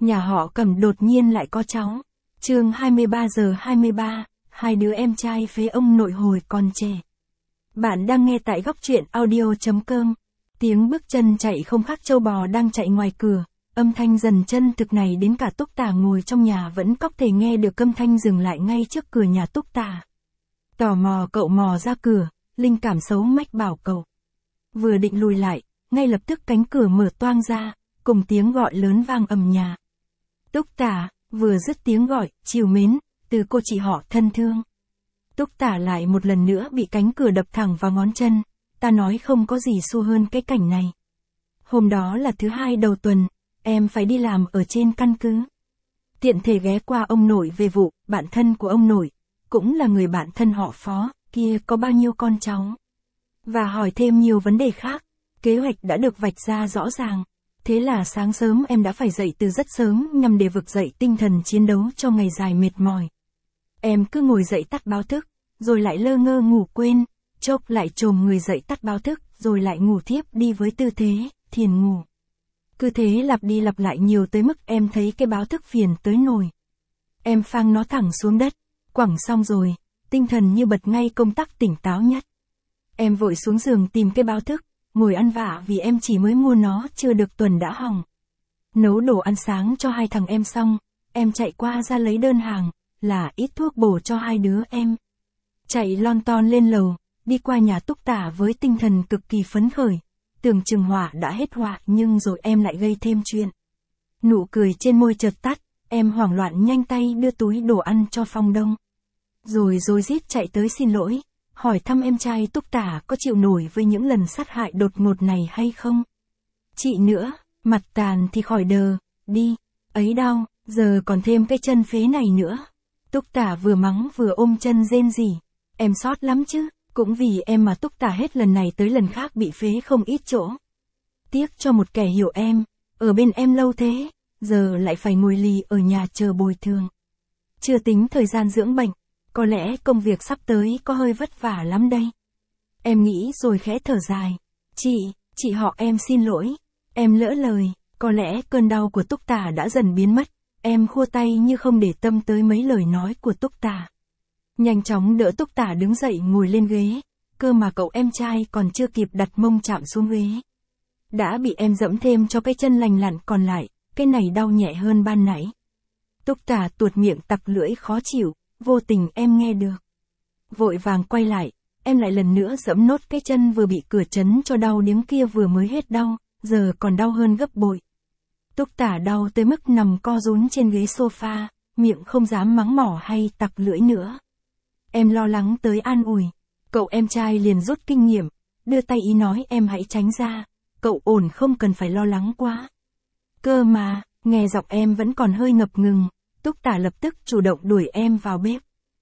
Nhà họ Cẩm đột nhiên lại có cháu. Chương 23:23, hai đứa em trai phế ông nội hồi còn trẻ. Bạn đang nghe tại góc truyện audio.com. Tiếng bước chân chạy không khác trâu bò đang chạy ngoài cửa, âm thanh dần chân thực này đến cả Túc Tả ngồi trong nhà vẫn có thể nghe được. Âm thanh dừng lại ngay trước cửa nhà Túc Tả. Tò mò cậu mò ra cửa, linh cảm xấu mách bảo cậu. Vừa định lùi lại, ngay lập tức cánh cửa mở toang ra, cùng tiếng gọi lớn vang ầm nhà. Túc Tả, vừa dứt tiếng gọi, trìu mến, từ cô chị họ thân thương. Túc Tả lại một lần nữa bị cánh cửa đập thẳng vào ngón chân, ta nói không có gì xua hơn cái cảnh này. Hôm đó là thứ hai đầu tuần, em phải đi làm ở trên căn cứ. Tiện thể ghé qua ông nội về vụ, bạn thân của ông nội, cũng là người bạn thân họ Phó, kia có bao nhiêu con cháu. Và hỏi thêm nhiều vấn đề khác, kế hoạch đã được vạch ra rõ ràng. Thế là sáng sớm em đã phải dậy từ rất sớm nhằm để vực dậy tinh thần chiến đấu cho ngày dài mệt mỏi. Em cứ ngồi dậy tắt báo thức, rồi lại lơ ngơ ngủ quên, chốc lại chồm người dậy tắt báo thức, rồi lại ngủ thiếp đi với tư thế thiền ngủ. Cứ thế lặp đi lặp lại nhiều tới mức em thấy cái báo thức phiền tới nổi. Em phang nó thẳng xuống đất, quẳng xong rồi, tinh thần như bật ngay công tắc tỉnh táo nhất. Em vội xuống giường tìm cái báo thức, ngồi ăn vạ vì em chỉ mới mua nó chưa được tuần đã hỏng. Nấu đồ ăn sáng cho hai thằng em xong, em chạy qua ra lấy đơn hàng, là ít thuốc bổ cho hai đứa em. Chạy lon ton lên lầu, đi qua nhà Túc Tả với tinh thần cực kỳ phấn khởi. Tưởng chừng họa đã hết họa nhưng rồi em lại gây thêm chuyện. Nụ cười trên môi chợt tắt, em hoảng loạn nhanh tay đưa túi đồ ăn cho Phong Đông. Rồi rối rít chạy tới xin lỗi, hỏi thăm em trai Túc Tả có chịu nổi với những lần sát hại đột ngột này hay không. Chị nữa, mặt tàn thì khỏi đờ, đi, ấy đau, giờ còn thêm cái chân phế này nữa. Túc Tả vừa mắng vừa ôm chân rên rỉ, em sót lắm chứ, cũng vì em mà Túc Tả hết lần này tới lần khác bị phế không ít chỗ. Tiếc cho một kẻ hiểu em, ở bên em lâu thế, giờ lại phải ngồi lì ở nhà chờ bồi thường. Chưa tính thời gian dưỡng bệnh, có lẽ công việc sắp tới có hơi vất vả lắm đây. Em nghĩ rồi khẽ thở dài. Chị họ em xin lỗi. Em lỡ lời, có lẽ cơn đau của Túc Tả đã dần biến mất. Em khua tay như không để tâm tới mấy lời nói của Túc Tả. Nhanh chóng đỡ Túc Tả đứng dậy ngồi lên ghế. Cơ mà cậu em trai còn chưa kịp đặt mông chạm xuống ghế. Đã bị em dẫm thêm cho cái chân lành lặn còn lại, cái này đau nhẹ hơn ban nãy. Túc Tả tuột miệng tặc lưỡi khó chịu. Vô tình em nghe được. Vội vàng quay lại, em lại lần nữa giẫm nốt cái chân vừa bị cửa chấn cho đau điếng kia vừa mới hết đau, giờ còn đau hơn gấp bội. Túc Tả đau tới mức nằm co rúm trên ghế sofa, miệng không dám mắng mỏ hay tặc lưỡi nữa. Em lo lắng tới an ủi, cậu em trai liền rút kinh nghiệm, đưa tay ý nói em hãy tránh ra, cậu ổn không cần phải lo lắng quá. Cơ mà, nghe giọng em vẫn còn hơi ngập ngừng. Túc Tả lập tức chủ động đuổi em vào bếp.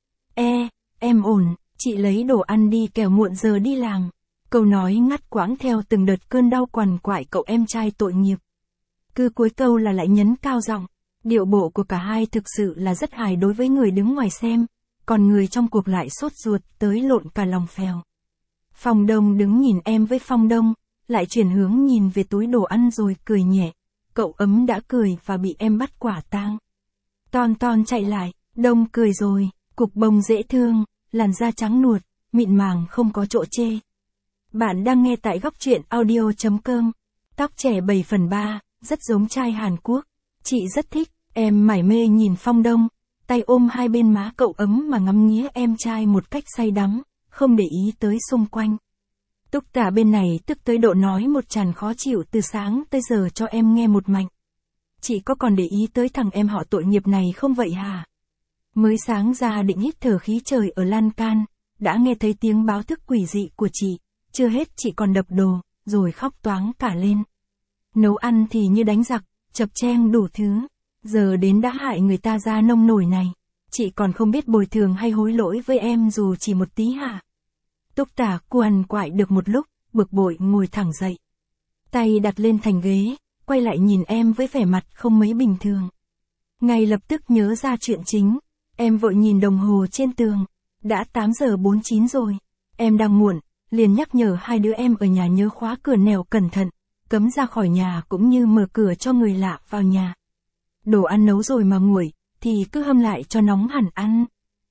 Em ổn, chị lấy đồ ăn đi kẻo muộn giờ đi làm. Câu nói ngắt quãng theo từng đợt cơn đau quằn quại cậu em trai tội nghiệp. Cứ cuối câu là lại nhấn cao giọng. Điệu bộ của cả hai thực sự là rất hài đối với người đứng ngoài xem, còn người trong cuộc lại sốt ruột tới lộn cả lòng phèo. Phong Đông đứng nhìn em với Phong Đông, lại chuyển hướng nhìn về túi đồ ăn rồi cười nhẹ. Cậu ấm đã cười và bị em bắt quả tang. Ton chạy lại, Đông cười rồi, cục bông dễ thương, làn da trắng nuột, mịn màng không có chỗ chê. Bạn đang nghe tại góc truyện audio.com. Tóc trẻ 7/3, rất giống trai Hàn Quốc. Chị rất thích, em mải mê nhìn Phong Đông, tay ôm hai bên má cậu ấm mà ngắm nghía em trai một cách say đắm, không để ý tới xung quanh. Túc Tả bên này tức tới độ nói một tràng khó chịu từ sáng tới giờ cho em nghe một mạch. Chị có còn để ý tới thằng em họ tội nghiệp này không vậy hả? Mới sáng ra định hít thở khí trời ở lan can, đã nghe thấy tiếng báo thức quỷ dị của chị, chưa hết chị còn đập đồ, rồi khóc toáng cả lên. Nấu ăn thì như đánh giặc, chập cheng đủ thứ, giờ đến đã hại người ta ra nông nổi này, chị còn không biết bồi thường hay hối lỗi với em dù chỉ một tí hả? Túc Tả quằn quại được một lúc, bực bội ngồi thẳng dậy. Tay đặt lên thành ghế, quay lại nhìn em với vẻ mặt không mấy bình thường. Ngay lập tức nhớ ra chuyện chính, em vội nhìn đồng hồ trên tường, đã 8:49 rồi, em đang muộn, liền nhắc nhở hai đứa em ở nhà nhớ khóa cửa nẻo cẩn thận, cấm ra khỏi nhà cũng như mở cửa cho người lạ vào nhà. đồ ăn nấu rồi mà nguội, thì cứ hâm lại cho nóng hẳn ăn.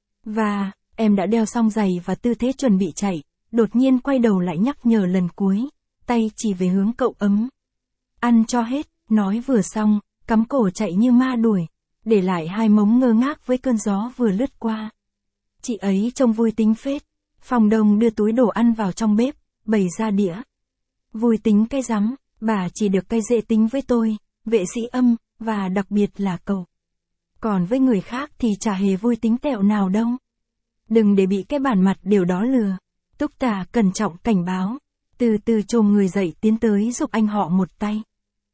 Và, em đã đeo xong giày và tư thế chuẩn bị chạy, đột nhiên quay đầu lại nhắc nhở lần cuối, tay chỉ về hướng cậu ấm. Ăn cho hết, nói vừa xong, cắm cổ chạy như ma đuổi, để lại hai mống ngơ ngác với cơn gió vừa lướt qua. Chị ấy trông vui tính phết. Phòng Đông đưa túi đồ ăn vào trong bếp, bày ra đĩa. Vui tính cái rắm, bà chỉ được cái dễ tính với tôi, vệ sĩ Âm, và đặc biệt là cậu. Còn với người khác thì chả hề vui tính tẹo nào đâu. Đừng để bị cái bản mặt điều đó lừa. Túc Tả cẩn trọng cảnh báo, từ từ chồm người dậy tiến tới giúp anh họ một tay.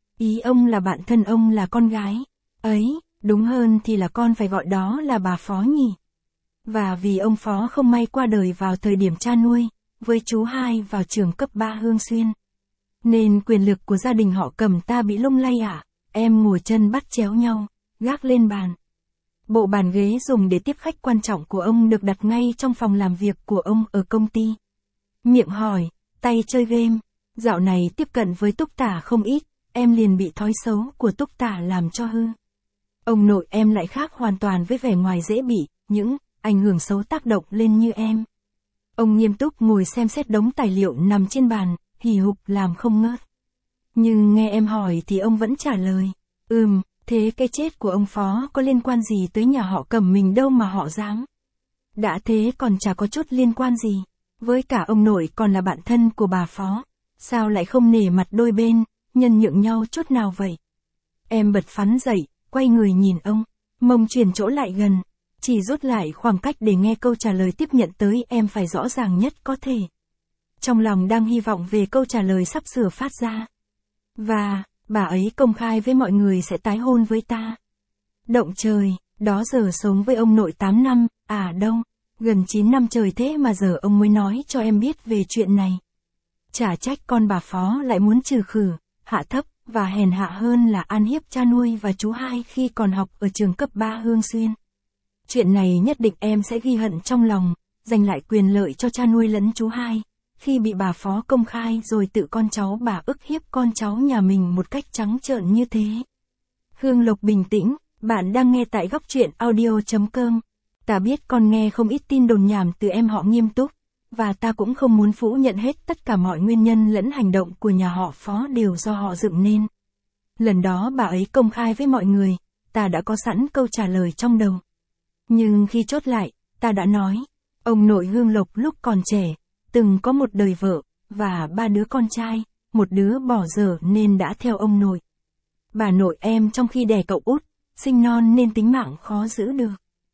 Ý ông là bạn thân ông là con gái. Ấy, đúng hơn thì là con phải gọi đó là bà Phó nhỉ. Và vì ông Phó không may qua đời vào thời điểm cha nuôi, với chú hai vào trường cấp 3 Hương Xuyên. Nên quyền lực của gia đình họ Cầm ta bị lung lay ạ. Em ngồi chân bắt chéo nhau, gác lên bàn. Bộ bàn ghế dùng để tiếp khách quan trọng của ông được đặt ngay trong phòng làm việc của ông ở công ty. Miệng hỏi, tay chơi game. Dạo này tiếp cận với Túc Tả không ít, em liền bị thói xấu của Túc Tả làm cho hư. Ông nội em lại khác hoàn toàn với vẻ ngoài dễ bị, những ảnh hưởng xấu tác động lên như em. Ông nghiêm túc ngồi xem xét đống tài liệu nằm trên bàn, hì hục làm không ngớt. Nhưng nghe em hỏi thì ông vẫn trả lời, thế cái chết của ông Phó có liên quan gì tới nhà họ Cầm mình đâu mà họ dám. Đã thế còn chả có chút liên quan gì, với cả ông nội còn là bạn thân của bà Phó, sao lại không nể mặt đôi bên, nhân nhượng nhau chút nào vậy. Em bật phắn dậy, quay người nhìn ông, mông chuyển chỗ lại gần, chỉ rút lại khoảng cách để nghe câu trả lời tiếp nhận tới em phải rõ ràng nhất có thể. Trong lòng đang hy vọng về câu trả lời sắp sửa phát ra. Và, bà ấy công khai với mọi người sẽ tái hôn với ta. Động trời, đó giờ sống với ông nội 8 năm, đâu, gần 9 năm trời thế mà giờ ông mới nói cho em biết về chuyện này. Chả trách con bà Phó lại muốn trừ khử, hạ thấp, và hèn hạ hơn là ăn hiếp cha nuôi và chú hai khi còn học ở trường cấp 3 Hương Xuyên. Chuyện này nhất định em sẽ ghi hận trong lòng, giành lại quyền lợi cho cha nuôi lẫn chú hai, khi bị bà Phó công khai rồi tự con cháu bà ức hiếp con cháu nhà mình một cách trắng trợn như thế. Hương Lộc bình tĩnh, bạn đang nghe tại góc truyện audio.com. Ta biết con nghe không ít tin đồn nhảm từ em họ Nghiêm Túc, và ta cũng không muốn phủ nhận hết tất cả mọi nguyên nhân lẫn hành động của nhà họ Phó đều do họ dựng nên. Lần đó bà ấy công khai với mọi người, ta đã có sẵn câu trả lời trong đầu. Nhưng khi chốt lại, ta đã nói, ông nội Hương Lộc lúc còn trẻ, từng có một đời vợ, và 3 đứa con trai, một đứa bỏ dở nên đã theo ông nội. Bà nội em trong khi đẻ cậu út, sinh non nên tính mạng khó giữ được.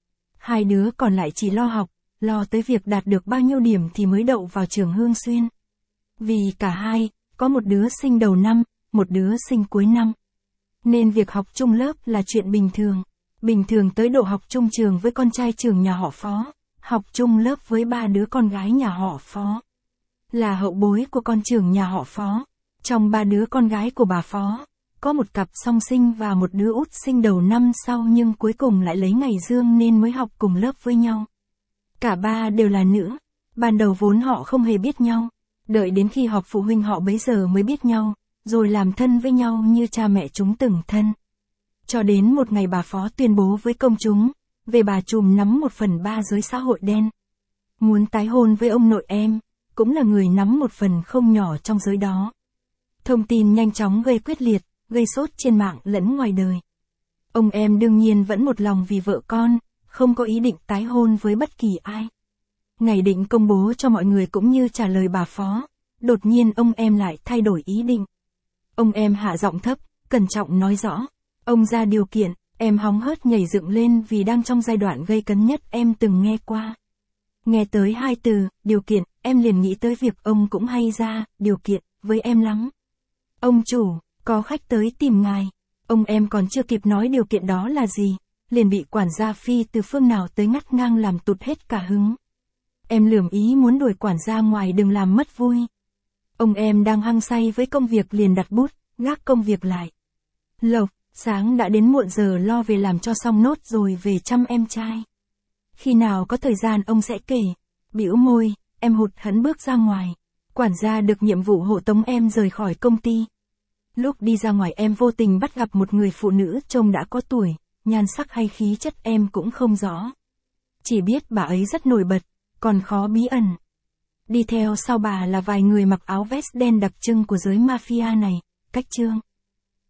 2 đứa còn lại chỉ lo học, lo tới việc đạt được bao nhiêu điểm thì mới đậu vào trường Hương Xuyên. Vì cả hai, có một đứa sinh đầu năm, một đứa sinh cuối năm. Nên việc học chung lớp là chuyện bình thường tới độ học chung trường với con trai trưởng nhà họ Phó, học chung lớp với 3 đứa con gái nhà họ Phó. Là hậu bối của con trưởng nhà họ Phó. Trong 3 đứa con gái của bà Phó, có một cặp song sinh và một đứa út sinh đầu năm sau nhưng cuối cùng lại lấy ngày dương nên mới học cùng lớp với nhau. Cả 3 đều là nữ, ban đầu vốn họ không hề biết nhau, đợi đến khi họp phụ huynh họ bấy giờ mới biết nhau, rồi làm thân với nhau như cha mẹ chúng từng thân. Cho đến một ngày bà Phó tuyên bố với công chúng, về bà trùm nắm 1/3 giới xã hội đen. Muốn tái hôn với ông nội em, cũng là người nắm một phần không nhỏ trong giới đó. Thông tin nhanh chóng gây quyết liệt, gây sốt trên mạng lẫn ngoài đời. Ông em đương nhiên vẫn một lòng vì vợ con, không có ý định tái hôn với bất kỳ ai. Ngày định công bố cho mọi người cũng như trả lời bà Phó, đột nhiên ông em lại thay đổi ý định. Ông em hạ giọng thấp, cẩn trọng nói rõ. Ông ra điều kiện, em hóng hớt nhảy dựng lên vì đang trong giai đoạn gây cấn nhất em từng nghe qua. Nghe tới 2 từ, điều kiện, em liền nghĩ tới việc ông cũng hay ra, điều kiện, với em lắm. Ông chủ, có khách tới tìm ngài. Ông em còn chưa kịp nói điều kiện đó là gì, liền bị quản gia phi từ phương nào tới ngắt ngang làm tụt hết cả hứng. Em lườm ý muốn đuổi quản gia ngoài đừng làm mất vui. Ông em đang hăng say với công việc liền đặt bút, gác công việc lại. Lộc, sáng đã đến muộn giờ lo về làm cho xong nốt rồi về chăm em trai. Khi nào có thời gian ông sẽ kể. Bĩu môi, em hụt hẫng bước ra ngoài. Quản gia được nhiệm vụ hộ tống em rời khỏi công ty. Lúc đi ra ngoài em vô tình bắt gặp một người phụ nữ trông đã có tuổi, nhan sắc hay khí chất em cũng không rõ. Chỉ biết bà ấy rất nổi bật, còn khó bí ẩn. Đi theo sau bà là vài người mặc áo vest đen đặc trưng của giới mafia này, cách Trương.